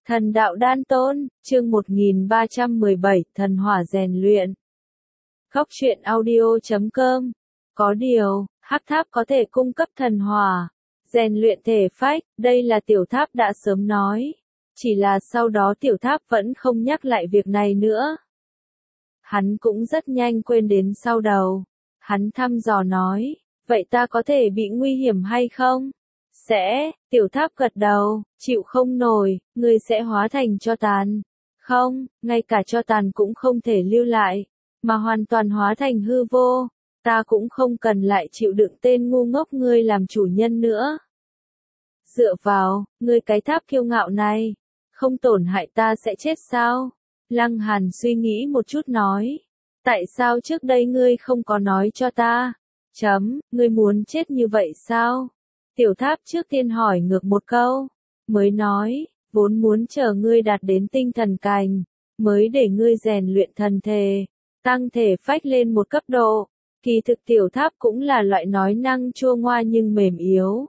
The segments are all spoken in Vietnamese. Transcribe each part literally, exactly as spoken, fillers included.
Thần đạo đan tôn, chương một nghìn ba trăm mười bảy, thần hỏa rèn luyện. Góc truyện audio chấm com. Có điều, hắc tháp có thể cung cấp thần hỏa, rèn luyện thể phách, đây là tiểu tháp đã sớm nói. Chỉ là sau đó tiểu tháp vẫn không nhắc lại việc này nữa. Hắn cũng rất nhanh quên đến sau đầu. Hắn thăm dò nói, vậy ta có thể bị nguy hiểm hay không? Sẽ, tiểu tháp gật đầu, chịu không nổi, ngươi sẽ hóa thành tro tàn. Không, ngay cả tro tàn cũng không thể lưu lại, mà hoàn toàn hóa thành hư vô. Ta cũng không cần lại chịu đựng tên ngu ngốc ngươi làm chủ nhân nữa. Dựa vào, ngươi cái tháp kiêu ngạo này, không tổn hại ta sẽ chết sao? Lăng Hàn suy nghĩ một chút nói. Tại sao trước đây ngươi không có nói cho ta? Chấm, ngươi muốn chết như vậy sao? Tiểu tháp trước tiên hỏi ngược một câu, mới nói, vốn muốn chờ ngươi đạt đến tinh thần cảnh, mới để ngươi rèn luyện thần thể, tăng thể phách lên một cấp độ. Kỳ thực tiểu tháp cũng là loại nói năng chua ngoa nhưng mềm yếu.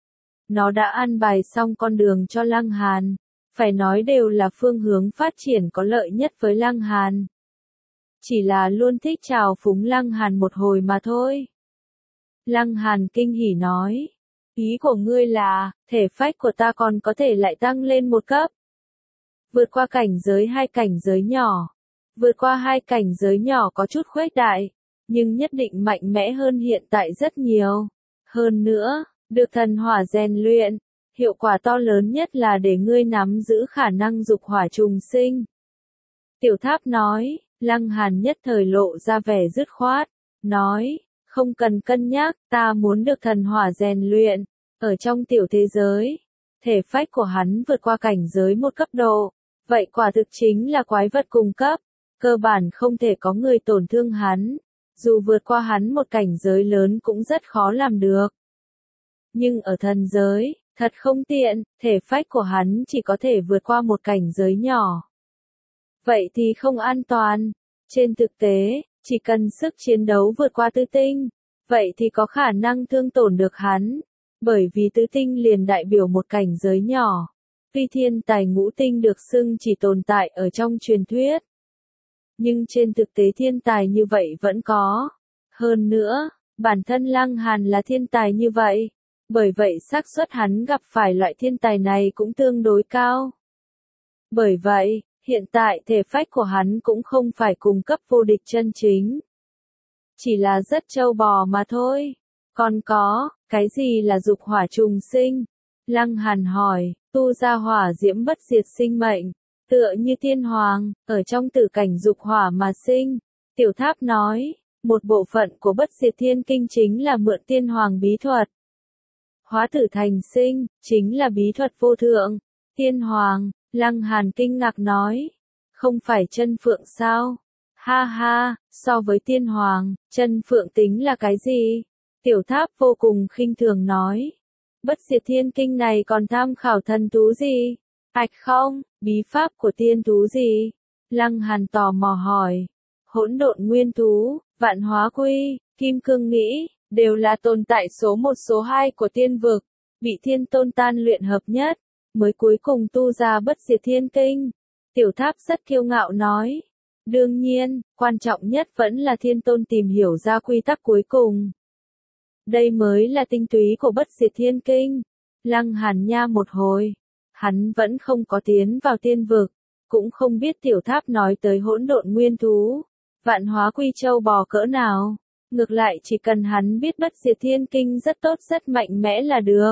Nó đã an bài xong con đường cho Lăng Hàn, phải nói đều là phương hướng phát triển có lợi nhất với Lăng Hàn. Chỉ là luôn thích trào phúng Lăng Hàn một hồi mà thôi. Lăng Hàn kinh hỉ nói. Ý của ngươi là, thể phách của ta còn có thể lại tăng lên một cấp. Vượt qua cảnh giới hai cảnh giới nhỏ. Vượt qua hai cảnh giới nhỏ có chút khuếch đại, nhưng nhất định mạnh mẽ hơn hiện tại rất nhiều. Hơn nữa, được thần hỏa rèn luyện, hiệu quả to lớn nhất là để ngươi nắm giữ khả năng dục hỏa trùng sinh. Tiểu tháp nói, Lăng Hàn nhất thời lộ ra vẻ dứt khoát, nói, không cần cân nhắc, ta muốn được thần hỏa rèn luyện. Ở trong tiểu thế giới, thể phách của hắn vượt qua cảnh giới một cấp độ, vậy quả thực chính là quái vật cùng cấp, cơ bản không thể có người tổn thương hắn, dù vượt qua hắn một cảnh giới lớn cũng rất khó làm được. Nhưng ở thần giới, thật không tiện, thể phách của hắn chỉ có thể vượt qua một cảnh giới nhỏ. Vậy thì không an toàn. Trên thực tế, chỉ cần sức chiến đấu vượt qua tứ tinh, vậy thì có khả năng thương tổn được hắn. Bởi vì tứ tinh liền đại biểu một cảnh giới nhỏ. Tuy thiên tài ngũ tinh được xưng chỉ tồn tại ở trong truyền thuyết. Nhưng trên thực tế thiên tài như vậy vẫn có. Hơn nữa, bản thân Lăng Hàn là thiên tài như vậy. Bởi vậy xác suất hắn gặp phải loại thiên tài này cũng tương đối cao. Bởi vậy, hiện tại thể phách của hắn cũng không phải cung cấp vô địch chân chính. Chỉ là rất trâu bò mà thôi. Còn có, cái gì là dục hỏa trùng sinh? Lăng Hàn hỏi, tu ra hỏa diễm bất diệt sinh mệnh, tựa như tiên hoàng, ở trong tử cảnh dục hỏa mà sinh. Tiểu tháp nói, một bộ phận của bất diệt thiên kinh chính là mượn tiên hoàng bí thuật. Hóa tử thành sinh, chính là bí thuật vô thượng. Tiên hoàng, Lăng Hàn kinh ngạc nói, không phải chân phượng sao? Ha ha, so với tiên hoàng, chân phượng tính là cái gì? Tiểu tháp vô cùng khinh thường nói. Bất diệt thiên kinh này còn tham khảo thần thú gì? Ạch không, bí pháp của tiên thú gì? Lăng Hàn tò mò hỏi. Hỗn độn nguyên thú, vạn hóa quy, kim cương nghĩ, đều là tồn tại số một số hai của tiên vực, bị thiên tôn tan luyện hợp nhất, mới cuối cùng tu ra bất diệt thiên kinh. Tiểu tháp rất kiêu ngạo nói. Đương nhiên, quan trọng nhất vẫn là thiên tôn tìm hiểu ra quy tắc cuối cùng. Đây mới là tinh túy của bất diệt thiên kinh. Lăng Hàn nha một hồi. Hắn vẫn không có tiến vào tiên vực. Cũng không biết tiểu tháp nói tới hỗn độn nguyên thú. Vạn hóa quy châu bò cỡ nào. Ngược lại chỉ cần hắn biết bất diệt thiên kinh rất tốt rất mạnh mẽ là được.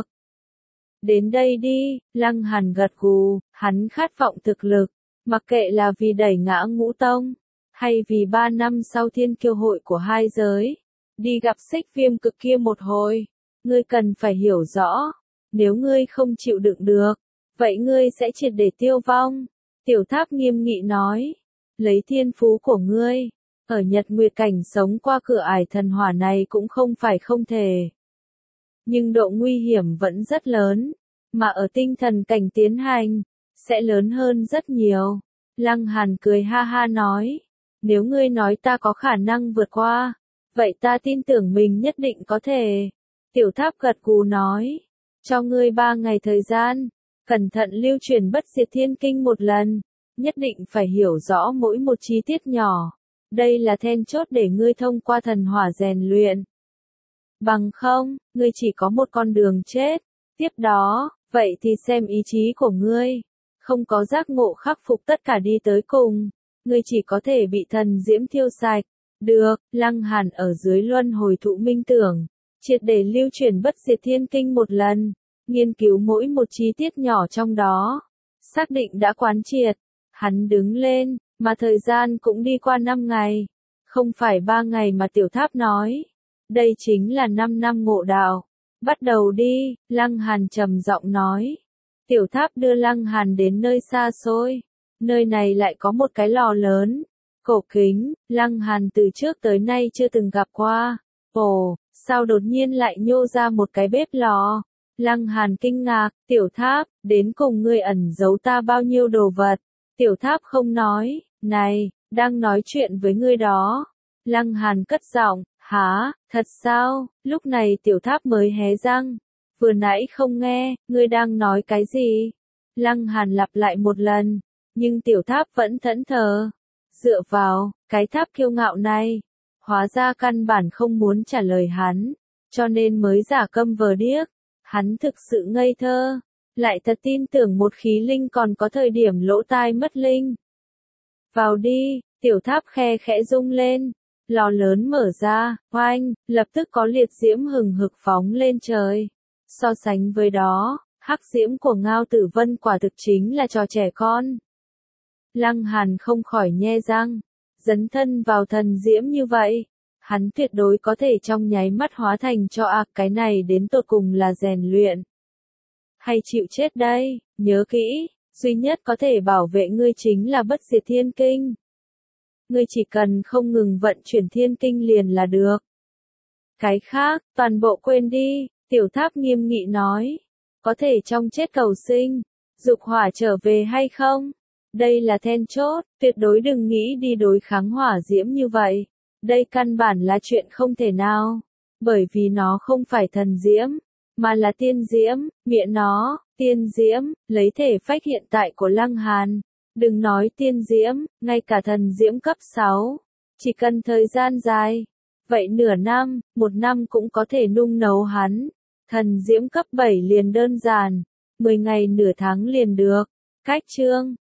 Đến đây đi, Lăng Hàn gật gù. Hắn khát vọng thực lực. Mặc kệ là vì đẩy ngã ngũ tông. Hay vì ba năm sau thiên kiêu hội của hai giới. Đi gặp Xích Viêm cực kia một hồi, ngươi cần phải hiểu rõ, nếu ngươi không chịu đựng được, vậy ngươi sẽ triệt để tiêu vong. Tiểu tháp nghiêm nghị nói, lấy thiên phú của ngươi, ở Nhật Nguyệt cảnh sống qua cửa ải thần hỏa này cũng không phải không thể. Nhưng độ nguy hiểm vẫn rất lớn, mà ở tinh thần cảnh tiến hành, sẽ lớn hơn rất nhiều. Lăng Hàn cười ha ha nói, nếu ngươi nói ta có khả năng vượt qua, vậy ta tin tưởng mình nhất định có thể. Tiểu tháp gật gù nói, cho ngươi ba ngày thời gian, Cẩn thận lưu truyền bất diệt thiên kinh một lần, nhất định phải hiểu rõ mỗi một chi tiết nhỏ. Đây là then chốt để ngươi thông qua thần hỏa rèn luyện. Bằng không, ngươi chỉ có một con đường chết. Tiếp đó, vậy thì xem ý chí của ngươi. Không có giác ngộ khắc phục tất cả đi tới cùng, ngươi chỉ có thể bị thần diễm thiêu sạch. Được, Lăng Hàn ở dưới luân hồi thụ minh tưởng, triệt để lưu truyền bất diệt thiên kinh một lần, nghiên cứu mỗi một chi tiết nhỏ trong đó, xác định đã quán triệt. Hắn đứng lên, mà thời gian cũng đi qua năm ngày, không phải ba ngày mà Tiểu Tháp nói. Đây chính là năm năm ngộ đạo. Bắt đầu đi, Lăng Hàn trầm giọng nói. Tiểu Tháp đưa Lăng Hàn đến nơi xa xôi. Nơi này lại có một cái lò lớn, cổ kính, Lăng Hàn từ trước tới nay chưa từng gặp qua. Ồ, sao đột nhiên lại nhô ra một cái bếp lò? Lăng Hàn kinh ngạc, Tiểu Tháp, đến cùng ngươi ẩn giấu ta bao nhiêu đồ vật? Tiểu Tháp không nói, này, đang nói chuyện với ngươi đó. Lăng Hàn cất giọng, hả, thật sao? Lúc này Tiểu Tháp mới hé răng. Vừa nãy không nghe, ngươi đang nói cái gì? Lăng Hàn lặp lại một lần, nhưng Tiểu Tháp vẫn thẫn thờ. Dựa vào, cái tháp kiêu ngạo này, hóa ra căn bản không muốn trả lời hắn, cho nên mới giả câm vờ điếc. Hắn thực sự ngây thơ, lại thật tin tưởng một khí linh còn có thời điểm lỗ tai mất linh. Vào đi, Tiểu Tháp khe khẽ rung lên, lò lớn mở ra, oanh, lập tức có liệt diễm hừng hực phóng lên trời. So sánh với đó, hắc diễm của Ngao Tử Vân quả thực chính là trò trẻ con. Lăng Hàn không khỏi nhe răng, dấn thân vào thần diễm như vậy, hắn tuyệt đối có thể trong nháy mắt hóa thành cho ạc, cái này đến tột cùng là rèn luyện hay chịu chết đây? Nhớ kỹ, duy nhất có thể bảo vệ ngươi chính là bất diệt thiên kinh. Ngươi chỉ cần không ngừng vận chuyển thiên kinh liền là được. Cái khác, toàn bộ quên đi, Tiểu Tháp nghiêm nghị nói. Có thể trong chết cầu sinh, dục hỏa trở về hay không? Đây là then chốt, tuyệt đối đừng nghĩ đi đối kháng hỏa diễm như vậy. Đây căn bản là chuyện không thể nào, bởi vì nó không phải thần diễm, mà là tiên diễm, miệng nó, tiên diễm, lấy thể phách hiện tại của Lăng Hàn. Đừng nói tiên diễm, ngay cả thần diễm cấp sáu, chỉ cần thời gian dài, vậy nửa năm, một năm cũng có thể nung nấu hắn. Thần diễm cấp bảy liền đơn giản, mười ngày nửa tháng liền được. Cách chương